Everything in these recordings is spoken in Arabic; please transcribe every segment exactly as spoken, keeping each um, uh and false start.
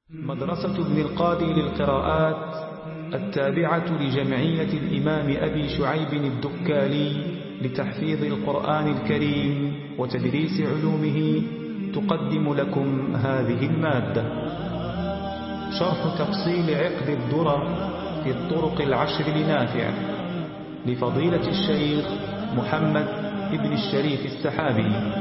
مدرسة ابن القادي للقراءات التابعة لجمعية الإمام أبي شعيب الدكالي لتحفيظ القرآن الكريم وتدريس علومه تقدم لكم هذه المادة. شرح تفصيل عقد الدرر في الطرق العشر لنافع لفضيلة الشيخ محمد ابن الشريف السحابي.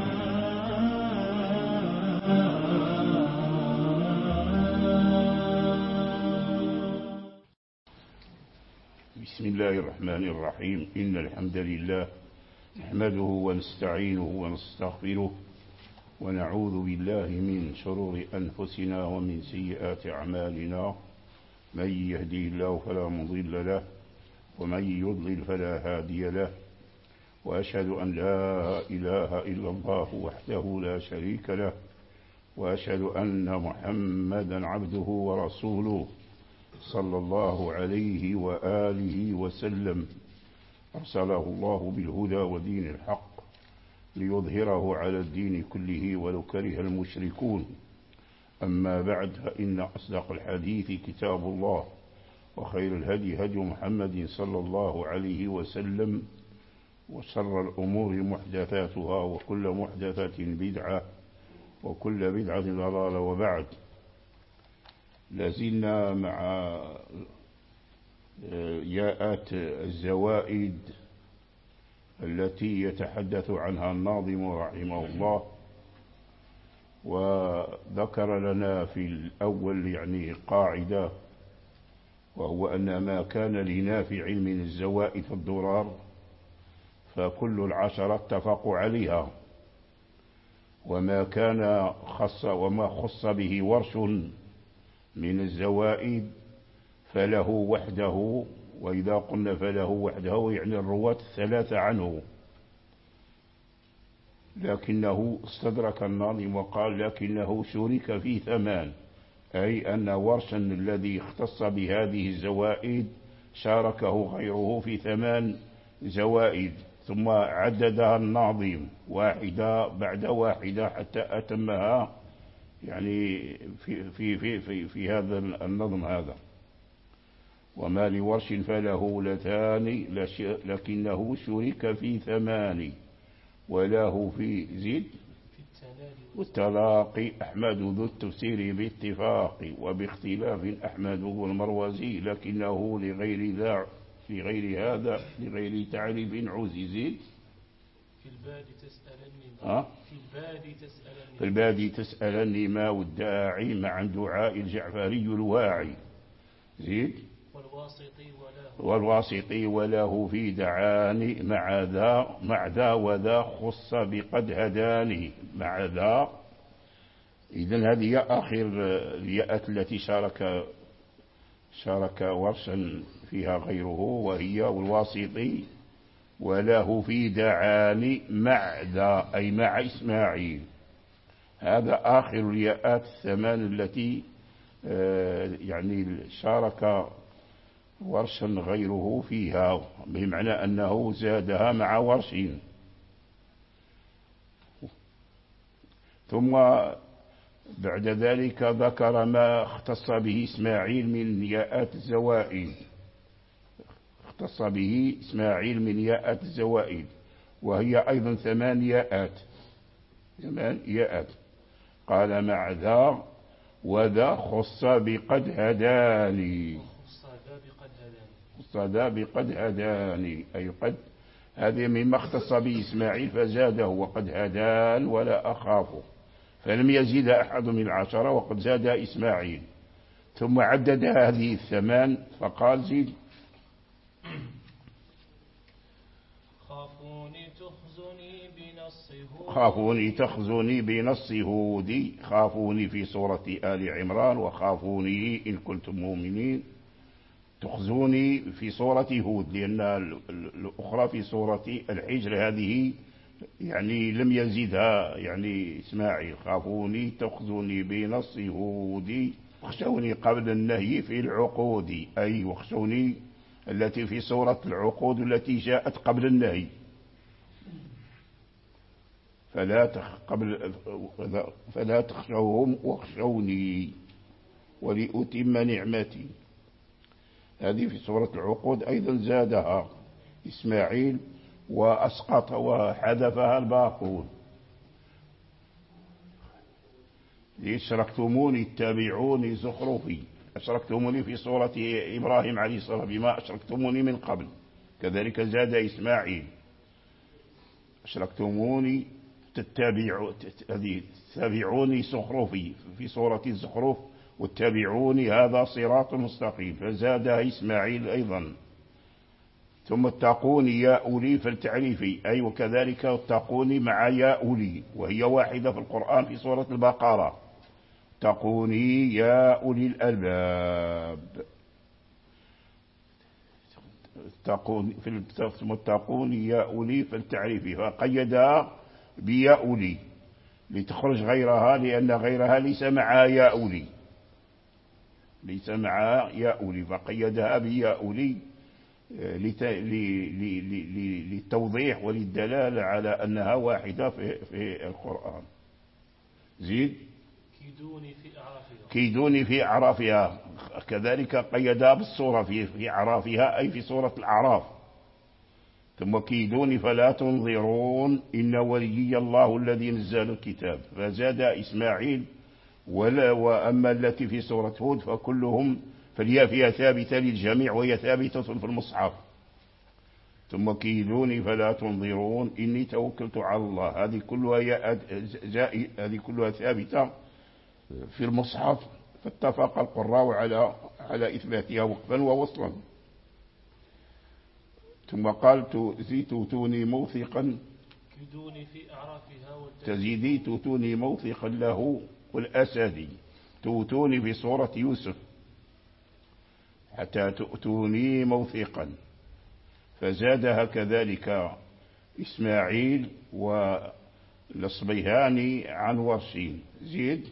بسم الله الرحمن الرحيم. إن الحمد لله نحمده ونستعينه ونستغفره ونعوذ بالله من شرور أنفسنا ومن سيئات أعمالنا. من يهدي الله فلا مضل له ومن يضلل فلا هادي له، وأشهد أن لا إله إلا الله وحده لا شريك له، وأشهد أن محمدا عبده ورسوله صلى الله عليه وآله وسلم. أرسله الله بالهدى ودين الحق ليظهره على الدين كله ولو كره المشركون. أما بعد، فإن أصدق الحديث كتاب الله، وخير الهدي هدي محمد صلى الله عليه وسلم، وشر الأمور محدثاتها، وكل محدثة بدعة، وكل بدعة ضلالة. وبعد، لازلنا مع ياءات الزوائد التي يتحدث عنها الناظم رحمه الله، وذكر لنا في الأول يعني قاعدة، وهو أن ما كان لنافع من الزوائد الضرار فكل العشرة اتفقوا عليها، وما كان خص وما خص به ورش من الزوائد فله وحده. وإذا قلنا فله وحده يعني الرواة الثلاثة عنه، لكنه استدرك الناظم وقال لكنه شرك في ثمان، أي أن ورشا الذي اختص بهذه الزوائد شاركه غيره في ثمان زوائد، ثم عددها الناظم واحدة بعد واحدة حتى أتمها يعني في, في, في, في, في هذا النظم هذا. وما لورش فله لتان لكنه شرك في ثمان، وله في زيد والتلاقي أحمد ذو التفسير باتفاق، وباختلاف أحمد والمروزي لكنه لغير ذا في غير هذا لغير تعريف عزيز. في الباد تسألني ها؟ في الباد تسألني في الباد تسألني ما والداعي مع دعاء الجعفري الواعي. زيد والواسطي وله والواسطي وله في دعاني مع ذا مع ذا وذا خص بقد هداني مع ذا. إذن هذه آخر الياءات التي شارك شارك ورشا فيها غيره، وهي والواسطي وله في دعاني مع ذا أي مع إسماعيل. هذا آخر الياءات الثمان التي يعني شارك ورشا غيره فيها، بمعنى أنه زادها مع ورش. ثم بعد ذلك ذكر ما اختص به إسماعيل من ياءات الزوائد، اختص به إسماعيل من ياءات الزوائد، وهي أيضا ثمان ياءات ثمان ياءات. قال مع ذا وذا خص بقد هداني، خص ذا بقد هداني أي قد، هذه مما اختص به إسماعيل فزاده وقد هدان ولا أخافه، فلم يزيد أحد من العشرة وقد زاد إسماعيل. ثم عدد هذه الثمان فقال زيد خافوني تخزني بنص هود خافوني تخزني بنص هود. خافوني في سورة آل عمران، وخافوني إن كنتم مؤمنين. تخزوني في سورة هود، لأن الأخرى في سورة الحجر هذه يعني لم يزيدها يعني إسماعيل. خافوني تخزني بنص هود واخشوني قبل النهي في العقود، أي واخشوني التي في سورة العقود التي جاءت قبل النهي، فلا تخ قبل فلا تخشوهم واخشوني. ولأتم نعمتي. هذه في سورة العقود. أيضا زادها إسماعيل وأسقط وحذفها الباقون. أشركتموني اتبعوني زخرفي. أشركتموني في سورة إبراهيم عليه الصلاة والسلام بما أشركتموني من قبل، كذلك زاد إسماعيل أشركتموني تتبعوني زخرفي في سورة الزخرف، واتبعوني هذا صراط مستقيم، فزادها إسماعيل أيضا. ثم اتقوني يا أولي فالتعريفي، أي أيوة وكذلك اتقوني مع يا أولي، وهي واحدة في القرآن في سورة البقرة. اتقوني يا أولي الألباب. اتقوني في اتقوني يا أولي فالتعريفي، فقيدها بيا أولي لتخرج غيرها، لأن غيرها ليس مع يا أولي، ليس مع يا أولي، فقيدها بيا أولي للتوضيح وللدلالة على أنها واحدة في, في القرآن. زيد. كيدوني في أعرافها. كيدوني في أعرافها، كذلك قيدها بالصورة في, في أعرافها، أي في سورة الأعراف. ثم كيدوني فلا تنظرون إن وليي الله الذي نزل الكتاب، فزاد إسماعيل. ولا وأما التي في سورة هود فكلهم فالياء فيها ثابتة للجميع، وهي ثابتة في المصحف. ثم كيدوني فلا تنظرون إني توكلت على الله، هذه كلها هذه كلها ثابتة في المصحف، فاتفق القراء على على إثباتها وقفا ووصلا. ثم قال تزيد توتوني موثقا، كيدوني في أعرافها تزيدي توتوني موثقا له والأسدي. توتوني في سورة يوسف حتى تؤتوني موثقا، فزادها كذلك إسماعيل والصبيهاني عن ورشين. زيد.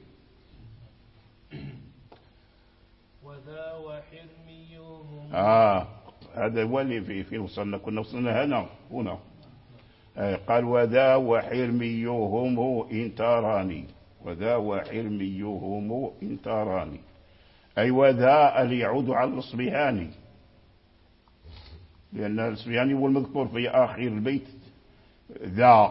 وذا وحرميهم. آه هذا هو اللي في في وصلنا، كنا وصلنا هنا هنا. آه قال وذا وحرميهم إن تراني، وذا وحرميهم إن تراني، أي وذا اللي يعود على الصبيهاني، لأن الصبيهاني هو المذكور في آخر البيت ذا.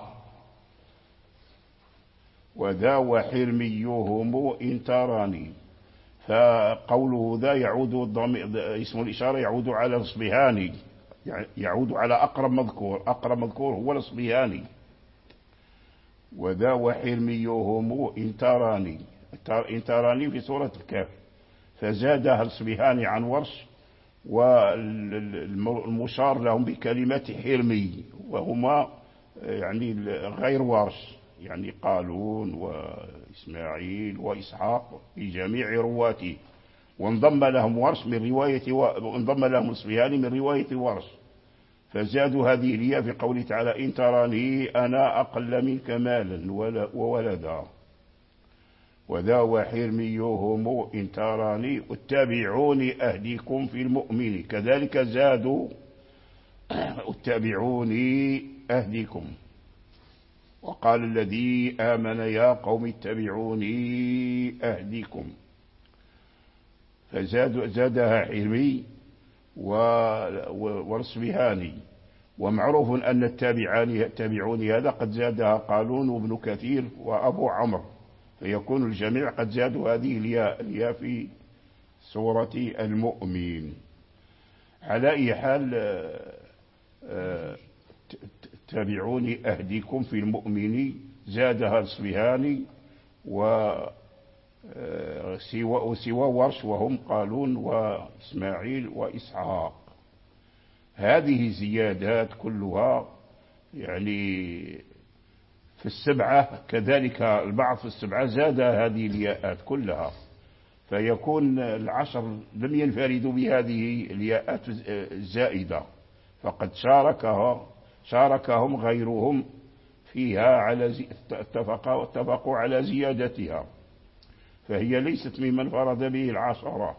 وذا وحرميهم إن تراني، فقوله ذا يعود اسم الإشارة يعود على الصبيهاني، يعود على أقرب مذكور، أقرب مذكور هو الصبيهاني. وذا وحرميهم إن تراني، إن تراني في سورة الكهف، فزادها الصبيهاني عن ورش، والمشار لهم بكلمة حرمي، وهما يعني غير ورش، يعني قالون وإسماعيل وإسحاق في جميع رواته، وانضم لهم ورش من رواية وانضم لهم الصبيهاني من رواية ورش، فزادوا هذه الياء في قوله تعالى إن تراني أنا أقل منك مالا وولدا. وذا وحرميهم إن تراني اتبعوني أهديكم في المؤمن، كذلك زادوا اتبعوني أهديكم. وقال الذي آمن يا قوم اتبعوني أهديكم، فزاد زادها حرمي والصبيهاني. ومعروف أن التابعوني هذا قد زادها قالون وابن كثير وأبو عمرو، فيكون الجميع قد زادوا هذه الياء الياء في سورة المؤمن. على أي حال تابعوني أهديكم في المؤمن زادها الصبيهاني وسوى ورش، وهم قالون وإسماعيل وإسحاق. هذه زيادات كلها يعني في السبعة، كذلك البعض في السبعة زاد هذه الياءات كلها، فيكون العشر لم ينفردوا بهذه الياءات الزائدة، فقد شاركها شاركهم غيرهم فيها على زي... اتفقوا اتفقوا على زيادتها، فهي ليست ممن فرض به العشرة.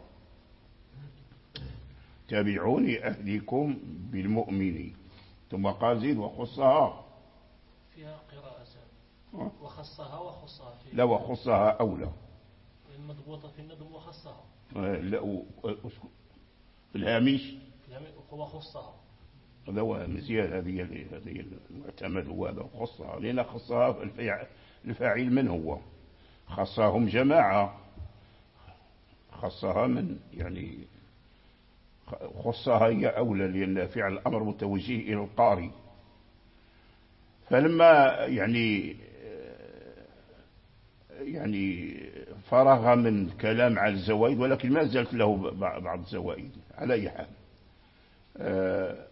تابعوني أهديكم بالمؤمنين. ثم قال زيد وخصها فيها قراءة وخصها وخصها فيها. لا وخصها أولى، المضبوطة في النظم وخصها. لا و... في الهامش هو خصها. هذا هو مزيان، هذه هذه المعتمد هو هذا خصها، لأن خصها الفاعل من هو؟ خصهم جماعة، خصها من يعني خصها هي أولى، لأن فعل الأمر متوجه إلى القارئ. فلما يعني يعني فرغ من كلام على الزوائد، ولكن ما زالت له بعض الزوائد على أي حال. أه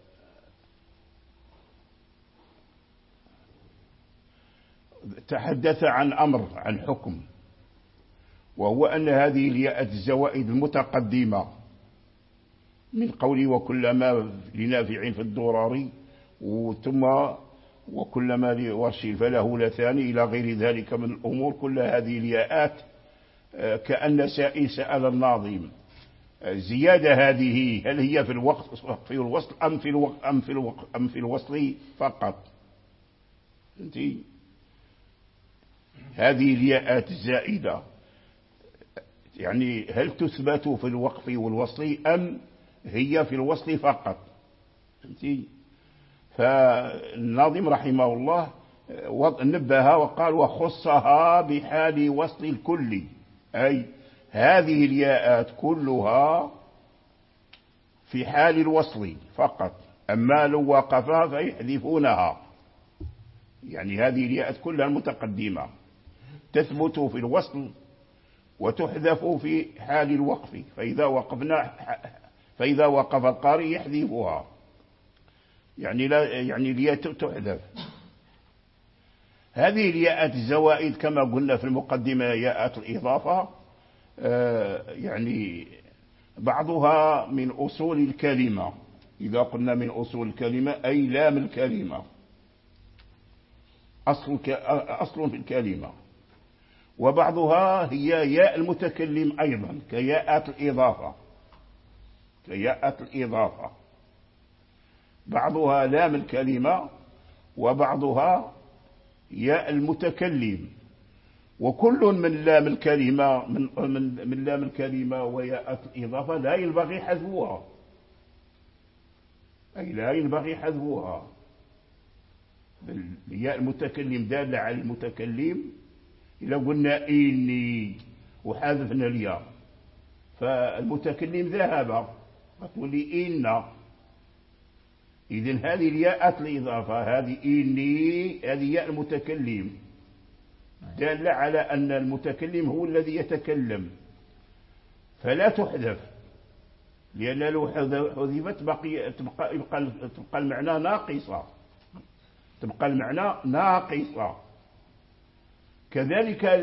تحدث عن أمر، عن حكم، وهو أن هذه الياءات الزوائد المتقدمة من قوله وكلما لنافع في الدرر ثم وكلما لورش فله لثاني إلى غير ذلك من الأمور، كل هذه الياءات كأن سائل سأل الناظم زيادة هذه هل هي في الوقت في الوصل أم في الوقت أم في الوقت أم في الوصل فقط؟ انتي هذه الياءات الزائدة يعني هل تثبت في الوقف والوصل أم هي في الوصل فقط؟ انتي فالناظم رحمه الله نبه وقال وخصها بحال وصل الكل، أي هذه الياءات كلها في حال الوصل فقط، أما لو وقفها فيحذفونها. يعني هذه الياءات كلها المتقدمة تثبت في الوصل وتحذف في حال الوقف، فإذا وقفنا فإذا وقف القارئ يحذفها، يعني لا يعني الياء تحذف. هذه الياءات الزوائد كما قلنا في المقدمة ياءات الإضافة، يعني بعضها من أصول الكلمة. إذا قلنا من أصول الكلمة أي لام الكلمة، أصل أصل في الكلمة. وبعضها هي ياء المتكلم أيضا كياءات الإضافة، كياءات الإضافة بعضها لام الكلمة وبعضها ياء المتكلم. وكل من لام الكلمة من, من, من لام الكلمة وياء الإضافة لا ينبغي حذفها، أي لا ينبغي حذفها. ياء المتكلم دالة على المتكلم، إذا قلنا إني وحذفنا الياء فالمتكلم ذهب، تقول لي إن، إذن هذه الياء الإضافة هذه إني هذه ياء المتكلم دالة على أن المتكلم هو الذي يتكلم، فلا تحذف، لأن لو حذفت بقي تبقى, يبقى تبقى المعنى ناقصة، تبقى المعنى ناقصة. كذلك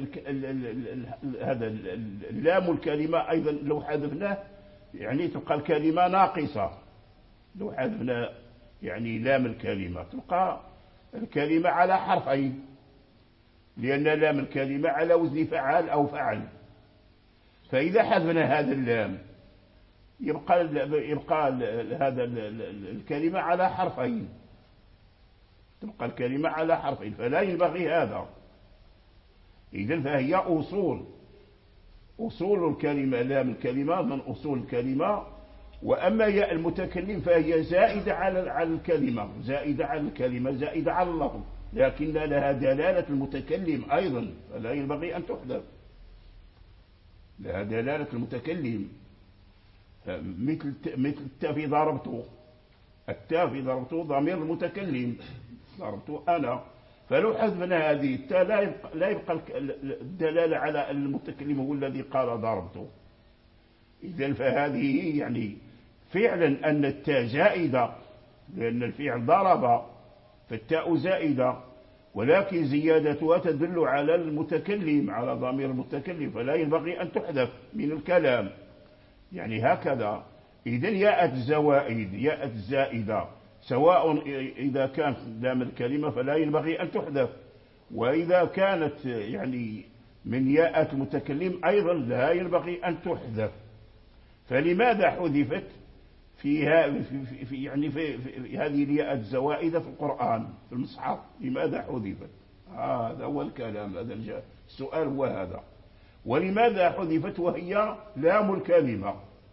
هذا اللام الكلمة أيضا لو حذفناه يعني تبقى الكلمة ناقصة، لو حذفنا يعني لام الكلمة تبقى الكلمة على حرفين، لأن لام الكلمة على وزن فعال أو فعل. فإذا حذفنا هذا اللام يبقى يبقى هذا الكلمة على حرفين، تبقى الكلمة على حرفين، فلا ينبغي هذا. إذن فهي أصول أصول الكلمة، لام الكلمة من أصول الكلمة. وأما ياء المتكلم فهي زائدة على على الكلمة، زائدة على الكلمة، زائدة على اللفظ، لكن لها دلالة المتكلم أيضا، فلا ينبغي أن تحذف، لها دلالة المتكلم. مثل مثل التاء في ضربته، التاء في ضربته ضمير المتكلم، ضربته أنا، فلو حذفنا هذه التاء لا يبقى, لا يبقى الدلالة على المتكلم هو الذي قال ضربته. إذن فهذه يعني فعلا أن التاء زائدة، لأن الفعل ضرب فالتاء زائدة، ولكن زيادتها تدل على المتكلم، على ضمير المتكلم، فلا ينبغي أن تحذف من الكلام، يعني هكذا. إذن ياءت الزوائد ياءت الزائدة سواء إذا كانت لام الكلمة فلا ينبغي أن تحذف، وإذا كانت يعني من ياءت المتكلم أيضا لا ينبغي أن تحذف. فلماذا حذفت فيها في في يعني في, في هذه الياء الزوائد في القرآن في المصحف؟ لماذا حذفت؟ هذا هو الكلام، هذا السؤال هو هذا. ولماذا حذفت وهي لام الكلمة؟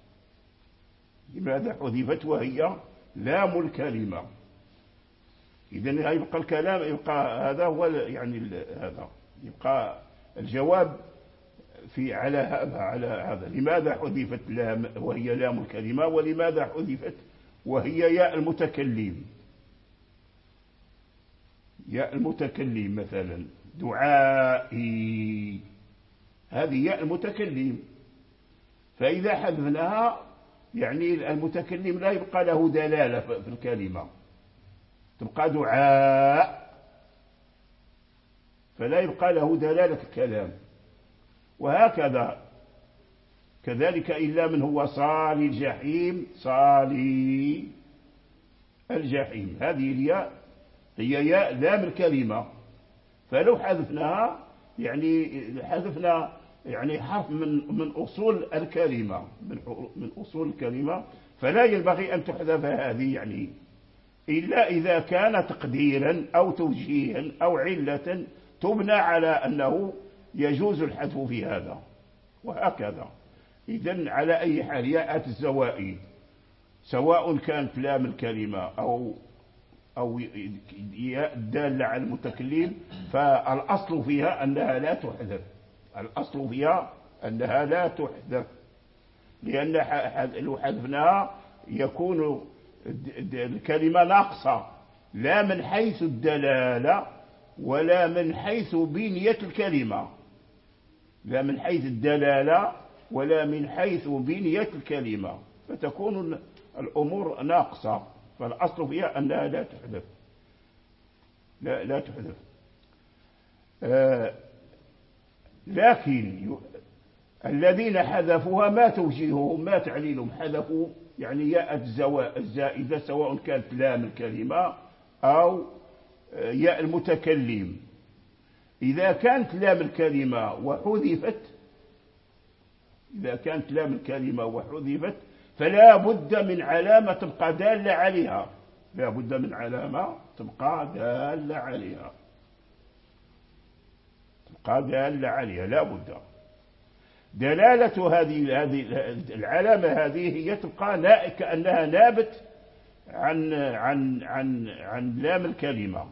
لماذا حذفت وهي لام الكلمة؟ إذن يبقى الكلام، يبقى هذا هو يعني هذا يبقى الجواب في على هذا على هذا لماذا حذفت لام وهي لام الكلمة، ولماذا حذفت وهي ياء المتكلم؟ ياء المتكلم مثلا دعائي، هذه ياء المتكلم، فإذا حذفناها يعني المتكلم لا يبقى له دلالة في الكلمة، تبقى دعاء، فلا يبقى له دلالة الكلام. وهكذا كذلك إلا من هو صالي الجحيم، صالي الجحيم، هذه الياء هي ياء لام الكلمة، فلو حذفناها يعني حذفنا يعني حرف من من أصول الكلمة، من من أصول الكلمة، فلا ينبغي أن تحذف هذه يعني إلا إذا كان تقديرا أو توجيها أو علة تبنى على أنه يجوز الحذف في هذا. وهكذا إذن على أي حال ياء الزوائد سواء كانت لام الكلمة أو أو ياء الدالة على المتكلم، فالأصل فيها أنها لا تحذف، الأصل فيها أنها لا تحذف، لأن لو حذفناها يكون الكلمة ناقصة، لا من حيث الدلالة ولا من حيث بنية الكلمة، لا من حيث الدلالة ولا من حيث بنية الكلمة، فتكون الأمور ناقصة، فالأصل فيها أنها لا تحذف، لا, لا تحذف. آه لكن الذين حذفوها ما توجيههم ما تعليلهم، حذفوا يعني ياء الزائدة سواء كانت لام الكلمة أو ياء المتكلم. إذا كانت لام الكلمة وحذفت إذا كانت لام الكلمة وحذفت فلا بد من علامة تبقى دالة عليها، لا بد من علامة تبقى دالة عليها، تبقى دالة عليها لا بد. دلالة هذه هذه العلامة هذه هي تبقى كأنها نابت عن عن عن عن لام الكلمة.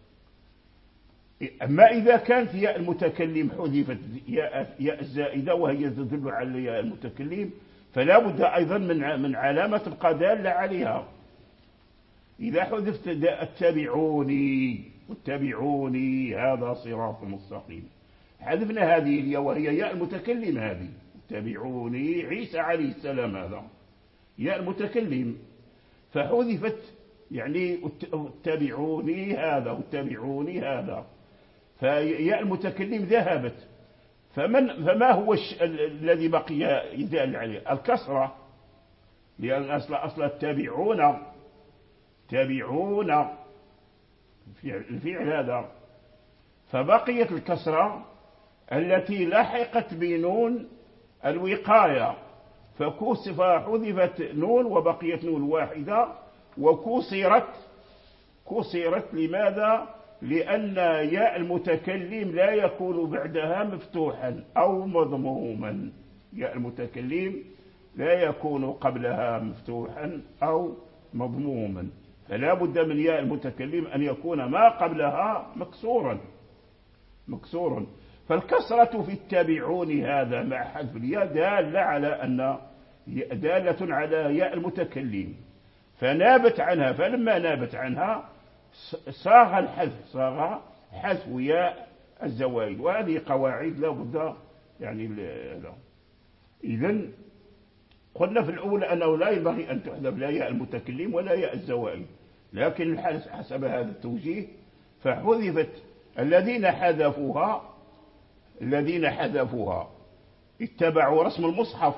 أما إذا كانت ياء المتكلم حذفت ياء ياء الزائدة وهي تدل على ياء المتكلم، فلا بد أيضا من من علامة تبقى دالة عليها. إذا حذفت اتبعوني واتبعوني هذا صراط مستقيم، حذفنا هذه الياء وهي ياء المتكلم، هذه اتبعوني عيسى عليه السلام هذا ياء المتكلم، فحذفت يعني اتبعوني هذا واتبعوني هذا، فياء المتكلم ذهبت، فمن فما هو الذي بقي يدل عليه؟ الكسرة، لأن أصل أصل التابعون تابعون الفعل هذا، فبقيت الكسرة التي لحقت بنون الوقاية، فكسف حذفت نون وبقيت نون واحدة وكسرت كسرت لماذا؟ لأن ياء المتكلم لا يكون بعدها مفتوحا أو مضموما، ياء المتكلم لا يكون قبلها مفتوحا أو مضموما، فلا بد من ياء المتكلم أن يكون ما قبلها مكسورا مكسورا. فالكسرة في التابعون هذا مع حذف الياء دالة على أن دالة على ياء المتكلم، فنابت عنها، فلما نابت عنها صاغ الحذف صاغ حذف ياء الزوائد، وهذه قواعد لا بد يعني لا. إذن قلنا في الأولى أنه لا ينبغي أن تحذف لا ياء المتكلم ولا ياء الزوائد، لكن حسب هذا التوجيه فحذفت. الذين حذفوها الذين حذفوها اتبعوا رسم المصحف،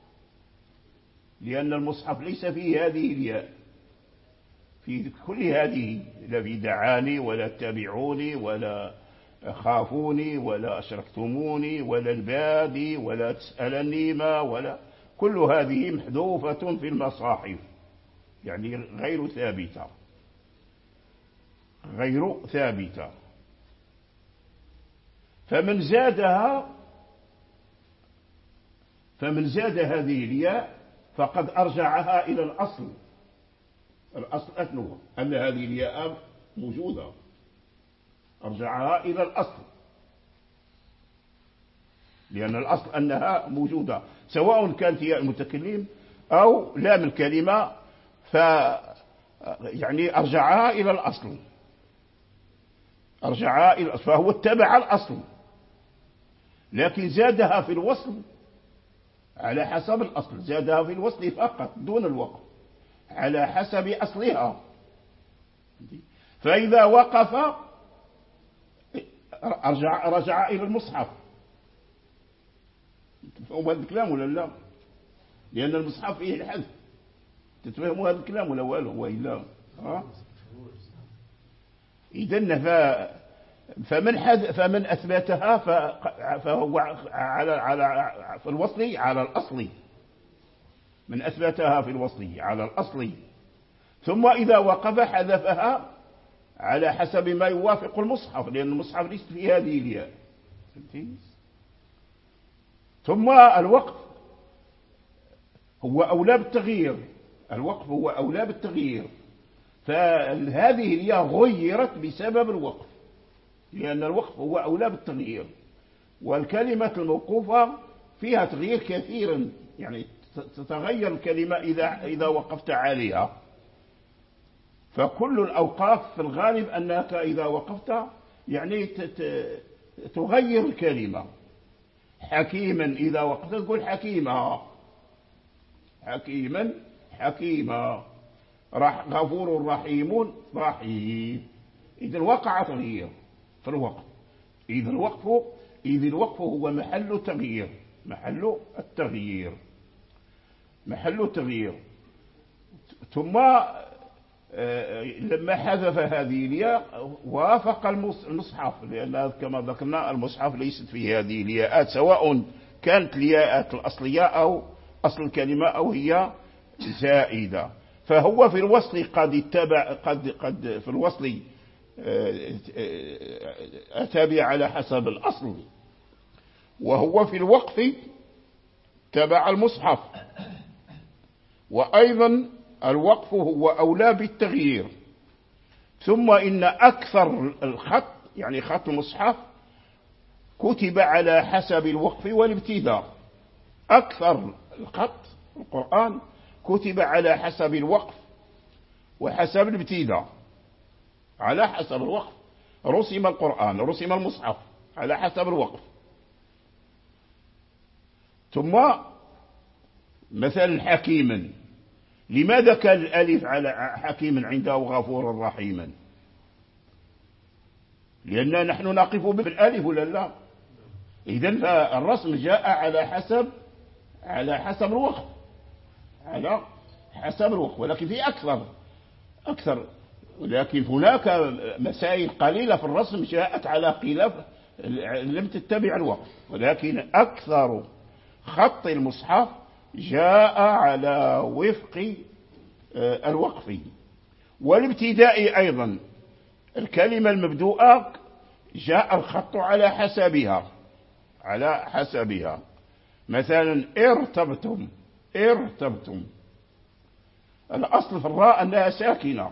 لأن المصحف ليس فيه هذه الياء في كل هذه، لا في دعاني ولا اتبعوني ولا خافوني ولا أشركتموني ولا البادي ولا تسألني ما ولا، كل هذه محذوفة في المصاحف، يعني غير ثابتة غير ثابتة. فمن زادها فمن زاد هذه الياء فقد أرجعها إلى الأصل. الأصل أنه أن هذه الياء موجودة، أرجعها إلى الأصل، لأن الأصل أنها موجودة سواء كانت ياء المتكلم أو لام الكلمة، ف يعني أرجعها إلى الأصل، أرجعها إلى الأصل، فهو اتبع الأصل، لكن زادها في الوصل على حسب الأصل، زادها في الوصل فقط دون الوقف على حسب أصلها. فإذا وقف رجع, رجع إلى المصحف. تفهموا هذا الكلام ولا لا؟ لأن المصحف فيه الحذف. تتفهموا هذا الكلام ولا والو وإلا؟ إذن ف فمن حد فمن أثبتها فهو على على في الوصل على الأصل، من أثبتها في الوصل على الأصل، ثم إذا وقف حذفها على حسب ما يوافق المصحف، لأن المصحف ليس في هذه الياء. ثم الوقف هو أولى بالتغيير، الوقف هو أولى بالتغيير، فهذه الياء غيرت بسبب الوقف، لأن الوقف هو أولى بالتغيير، والكلمة الموقوفة فيها تغيير كثيرا، يعني تتغير الكلمة إذا إذا وقفت عليها. فكل الأوقاف في الغالب أنك إذا وقفت يعني تغير الكلمة. حكيما إذا وقفت تقول حكيما، حكيما حكيما، غفور رحيم رحيم. إذا وقع تغيير في الوقف. إذا الوقف إذا الوقف هو محل تغيير، محل التغيير، محل التغيير. ثم لما حذف هذه الياء وافق المصحف، لأن كما ذكرنا المصحف ليست فيه هذه الياءات، سواء كانت الياءات الأصلية أو أصل الكلمة أو هي زائدة. فهو في الوصل قد اتبع قد قد في الوصل أتابع على حسب الأصل، وهو في الوقف تبع المصحف. وأيضا الوقف هو أولى بالتغيير. ثم إن أكثر الخط يعني خط المصحف كتب على حسب الوقف والابتداء. أكثر الخط القرآن كتب على حسب الوقف وحسب الابتداء. على حسب الوقف رسم القرآن، رسم المصحف على حسب الوقف. ثم مثلا حكيما، لماذا كان الألف على حكيما عنده غفور رحيما؟ لأننا نحن نقف بالألف ولا لا؟ إذن فالرسم جاء على حسب على حسب الوقف، على حسب الوقف. ولكن في أكثر أكثر ولكن هناك مسائل قليلة في الرسم جاءت على خلاف لم تتبع الوقف، ولكن أكثر خط المصحف جاء على وفق الوقف والابتداء. أيضا الكلمة المبدوءة جاء الخط على حسبها، على حسبها. مثلا ارتبتم، ارتبتم، الأصل في الراء أنها ساكنة،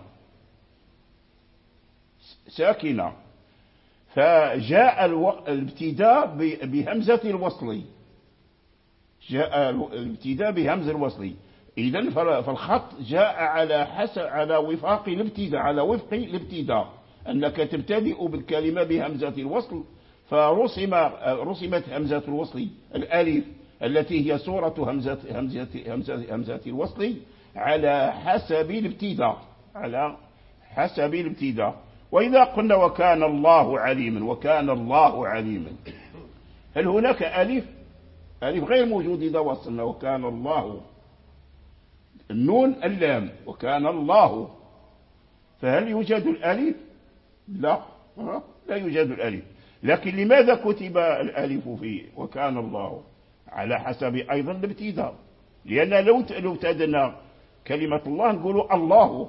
ساكنة، فجاء الابتداء بهمزة الوصل، جاء الابتداء بهمزة الوصل. إذن فالخط جاء على حسب على وفاق الابتداء، على وفق الابتداء، أنك تبتدئ بالكلمة بهمزة الوصل، فرسم رسمت همزة الوصل الألف التي هي صورة همزة همزة همزة همزة الوصل على حسب الابتداء، على حسب الابتداء. وإذا قلنا وكان الله عليما، وكان الله عليما، هل هناك ألف؟ ألف غير موجود إذا وصلنا وكان الله، النون اللام وكان الله، فهل يوجد الألف؟ لا، لا يوجد الألف. لكن لماذا كتب الألف فيه وكان الله؟ على حسب أيضا الابتداء، لأن لو لو ابتدأنا كلمة الله نقول الله،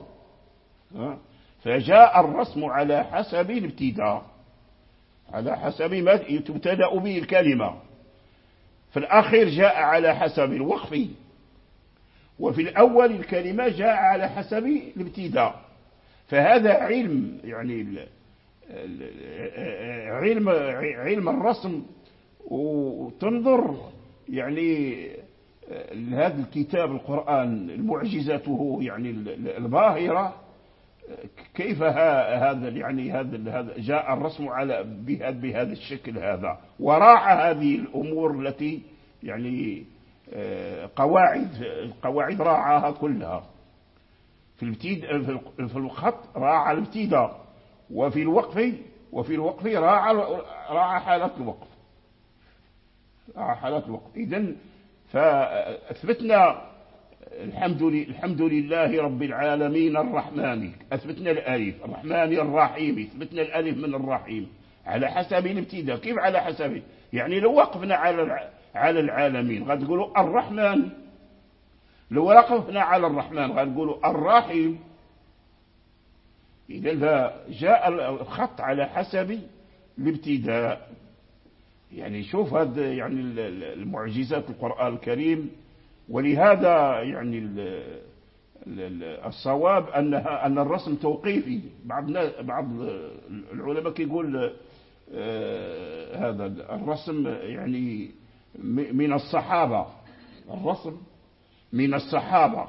فجاء الرسم على حسب الابتداء، على حسب ما تبتدأ به الكلمة. فالأخير جاء على حسب الوقف، وفي الأول الكلمة جاء على حسب الابتداء. فهذا علم، يعني علم علم الرسم. وتنظر يعني هذا الكتاب القرآن المعجزته يعني الباهرة، كيف هذا يعني هذا جاء الرسم على بهذا الشكل هذا، وراعى هذه الأمور التي يعني قواعد القواعد راعاها كلها. في الابتداء في الخط راعى الابتداء، وفي الوقف وفي الوقف راعى راعى حالة الوقف راعى حالة الوقف. إذن فأثبتنا الحمد لله الحمد لله رب العالمين الرحمن، أثبتنا الألف الرحمن الرحيم، أثبتنا الألف من الرحيم على حسب الابتداء. كيف على حسب؟ يعني لو وقفنا على على العالمين غاد تقولوا الرحمن، لو وقفنا على الرحمن غاد تقولوا الرحيم. إذا فجاء الخط على حسب الابتداء. يعني شوف هذا يعني المعجزات القرآن الكريم. ولهذا يعني الصواب أنها أن الرسم توقيفي. بعض بعض العلماء يقول هذا الرسم يعني من الصحابة، الرسم من الصحابة.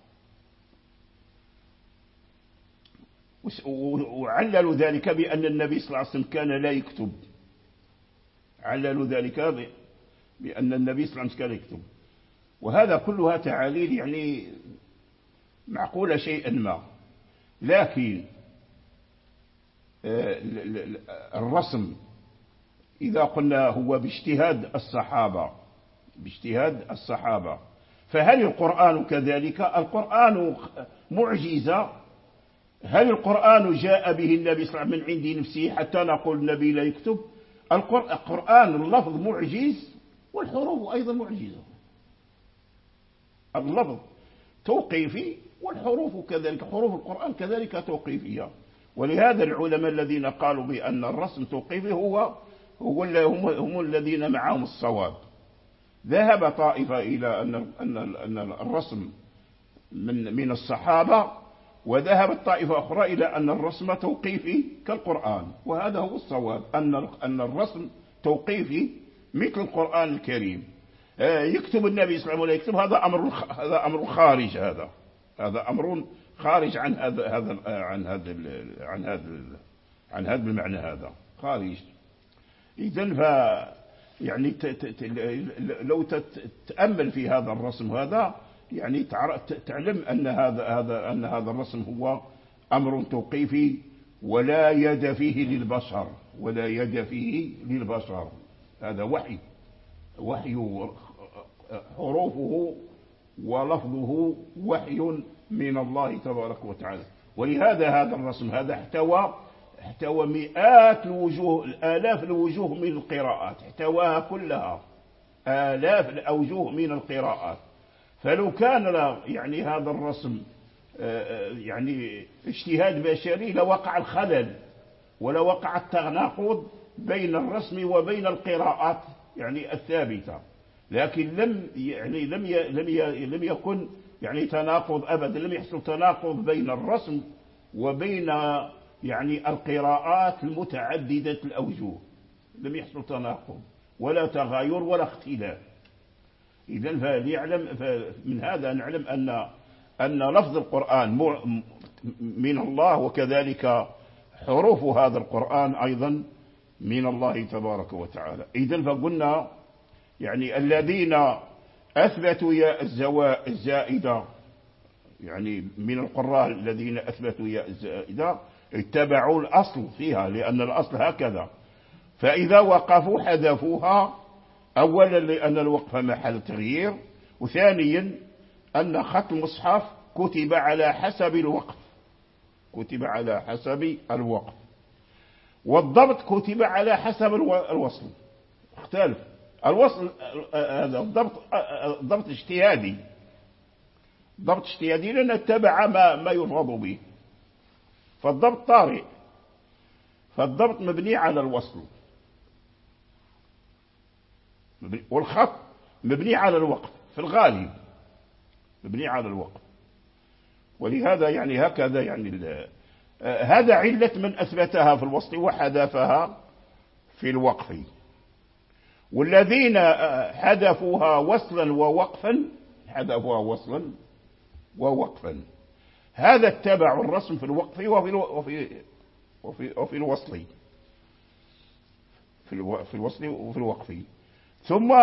وعللوا ذلك بأن النبي صلى الله عليه وسلم كان لا يكتب. عللوا ذلك بأن النبي صلى الله عليه وسلم كان يكتب. وهذا كلها تعاليل يعني معقولة شيئا ما. لكن الرسم إذا قلنا هو باجتهاد الصحابة باجتهاد الصحابة فهل القرآن كذلك؟ القرآن معجزة. هل القرآن جاء به النبي صلى الله عليه وسلم من عند نفسه حتى نقول النبي لا يكتب؟ القرآن اللفظ معجز والحروف أيضا معجزة. اللفظ توقيفي والحروف كذلك، حروف القرآن كذلك توقيفية. ولهذا العلماء الذين قالوا بأن الرسم توقيفي هو هو هم, هم الذين معهم الصواب. ذهب طائفة إلى أن أن أن الرسم من من الصحابة، وذهبت طائفة أخرى إلى أن الرسم توقيفي كالقرآن. وهذا هو الصواب، أن أن الرسم توقيفي مثل القرآن الكريم. يكتب النبي صلى الله عليه وسلم يكتب، هذا أمر هذا أمر خارج هذا هذا أمر خارج عن هذا هذا عن هذا عن هذا عن هذا المعنى، هذا خارج. إذن ف يعني لو تتأمل في هذا الرسم هذا يعني تعلم أن هذا هذا أن هذا الرسم هو أمر توقيفي ولا يد فيه للبشر ولا يد فيه للبشر. هذا وحي وحي حروفه ولفظه وحي من الله تبارك وتعالى. ولهذا هذا الرسم هذا احتوى احتوى مئات الوجوه الآلاف الوجوه من القراءات، احتواها كلها آلاف الأوجه من القراءات. فلو كان يعني هذا الرسم يعني اجتهاد بشري لوقع الخلل ولوقع التناقض بين الرسم وبين القراءات يعني الثابتة. لكن لم يعني لم لم لم يكن يعني تناقض أبدا، لم يحصل تناقض بين الرسم وبين يعني القراءات المتعددة الأوجه، لم يحصل تناقض ولا تغاير ولا اختلاف. إذن فليعلم من هذا نعلم أن أن لفظ القرآن من الله، وكذلك حروف هذا القرآن أيضا من الله تبارك وتعالى. إذن فقلنا يعني الذين أثبتوا ياء الزائدة يعني من القراء الذين أثبتوا ياء الزائدة اتبعوا الأصل فيها، لأن الأصل هكذا. فإذا وقفوا حذفوها، أولا لأن الوقف محل تغيير، وثانيا أن خط المصحف كتب على حسب الوقف كتب على حسب الوقف والضبط كتب على حسب الوصل. اختلف الوصل هذا الضبط ضبط اجتهادي ضبط اجتهادي لأن اتبع ما ما يرغب به، فالضبط طارئ، فالضبط مبني على الوصل. والخط مبني على الوقف في الغالب، مبني على الوقف. ولهذا يعني هكذا يعني هذا علة من أثبتها في الوصل وحذفها في الوقف. والذين حذفوها وصلا ووقفا، حذفوها وصلا ووقفا، هذا اتبع الرسم في الوقف وفي وفي وفي, وفي الوصل، في الوصل وفي الوقف. ثم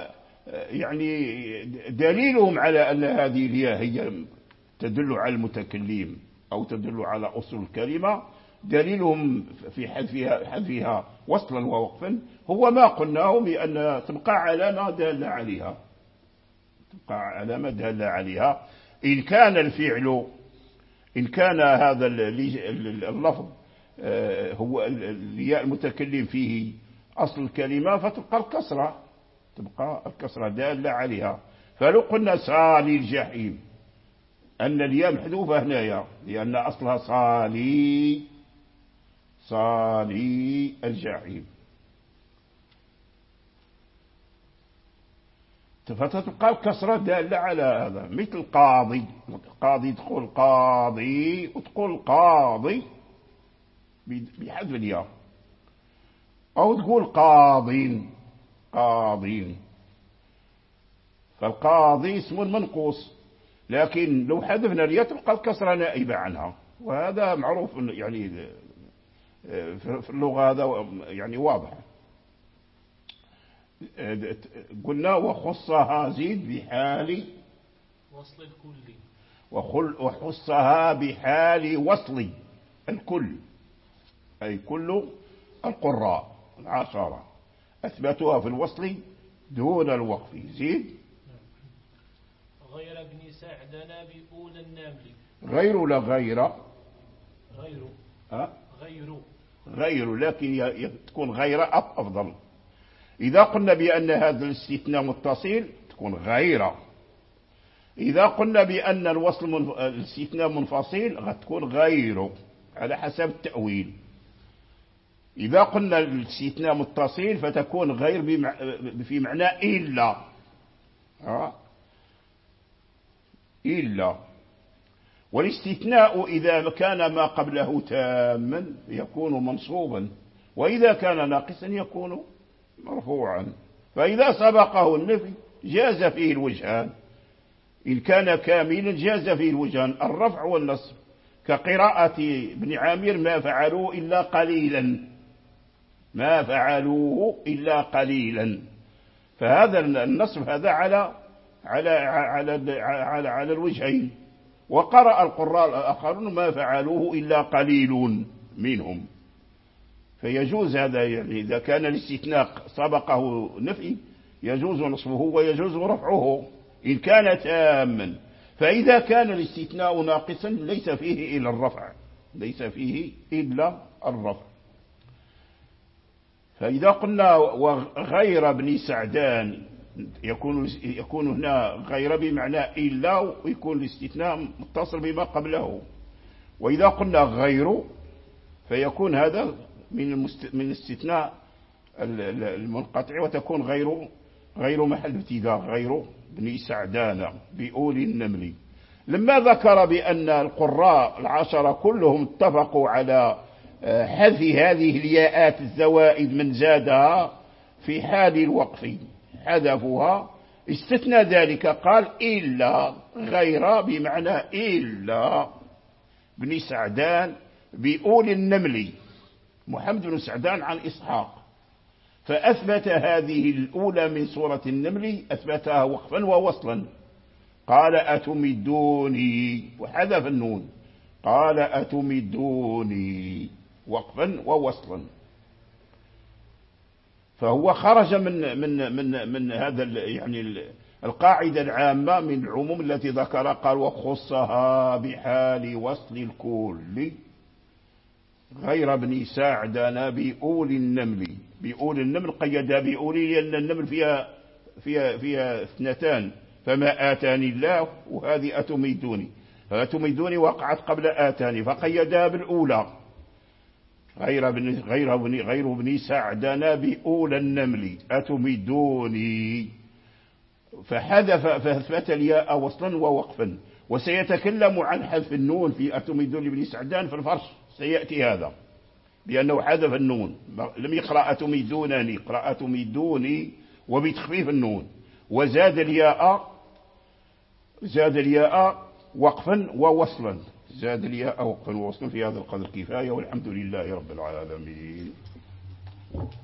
يعني دليلهم على أن هذه الياء هي تدل على المتكلم أو تدل على أصل الكلمة، دليلهم في حذفها حذفها وصلا ووقفا هو ما قلناه بأن تبقى علامة دالة عليها، تبقى علامة دالة عليها. إن كان الفعل، إن كان هذا اللفظ هو الياء المتكلم فيه أصل الكلمة فتبقى الكسرة، تبقى الكسرة دالة عليها. فلو قلنا صالي الجحيم أن الياء محذوفة هنايا لأن أصلها صالي، صالي الجحيم، فتبقى الكسرة دالة على هذا. مثل قاضي، قاضي تقول قاضي وتقول قاضي بحذف الياء، أو تقول قاضين قاضين، فالقاضي اسم منقوص، لكن لو حذفنا الياء تبقى الكسرة نائبة عنها، وهذا معروف يعني في اللغة، هذا يعني واضح. قلنا وخصها زيد بحال وصل الكل، وخصها بحال وصل الكل، أي كل القراء العشرة أثبتوها في الوصل دون الوقف. زيد غير ابن سعدنا بأولى النمل، غير ولا غير؟ غير أه؟ غير غير، لكن تكون غير أفضل. إذا قلنا بأن هذا الاستثناء متصل تكون غير، إذا قلنا بأن الوصل من الاستثناء منفصل غتكون غير، على حسب التأويل. إذا قلنا الاستثناء متصل فتكون غير بمع... في معنى إلا، أه؟ إلا. والاستثناء إذا كان ما قبله تاما يكون منصوبا، وإذا كان ناقصا يكون مرفوعا. فإذا سبقه النفي جاز فيه الوجهان، إن كان كاملا جاز فيه الوجهان الرفع والنصب، كقراءة ابن عامر ما فعلوه إلا قليلا، ما فعلوه إلا قليلا. فهذا النصب هذا على على على على, على الوجهين. وقرأ القراء الآخرون ما فعلوه إلا قليل منهم. فيجوز هذا، يعني إذا كان الاستثناء سبقه نفي يجوز نصبه ويجوز رفعه إن كان تاما. فإذا كان الاستثناء ناقصا ليس فيه إلا الرفع، ليس فيه إلا الرفع. فإذا قلنا وغير ابن سعدان يكون يكون هنا غير بمعنى إلا، ويكون الاستثناء متصل بما قبله. وإذا قلنا غير فيكون هذا من من الاستثناء المنقطع، وتكون غير غير محل ابتداء، غير ابن سعدان بأولي النمل. لما ذكر بأن القراء العشرة كلهم اتفقوا على حذف هذه الياءات الزوائد من زادها في حال الوقف حذفوها، استثنى ذلك قال إلا غير بمعنى إلا بن سعدان بأولي النمل، محمد بن سعدان عن إسحاق. فأثبت هذه الأولى من سورة النمل، أثبتها وقفا ووصلا. قال أتمدوني وحذف النون، قال أتمدوني وقفا ووصلا. فهو خرج من من من من هذا يعني القاعدة العامة من العموم التي ذكر، قال وخصها بحال وصل الكل غير ابن سعدان بأولي النمل. بأولي النمل قيدها بأولي لأن النمل فيها فيها فيها اثنتان، فما آتاني الله وهذه أتميدوني، فأتميدوني وقعت قبل آتاني فقيدها بالأولى غير ابن غير ابن غير ابن سعدان بأولى النمل أتميدوني. فحذف فأثبت الياء وصلا ووقفا. وسيتكلم عن حذف النون في أتمدون لابن سعدان في الفرش، سيأتي هذا بأنه حذف النون، لم يقرأ أتمدونني، قرأ أتمدوني وبتخفيف النون. وزاد الياء زاد الياء وقفا ووصلا، زاد الياء وقفا ووصلا. في هذا القدر كفاية، والحمد لله رب العالمين.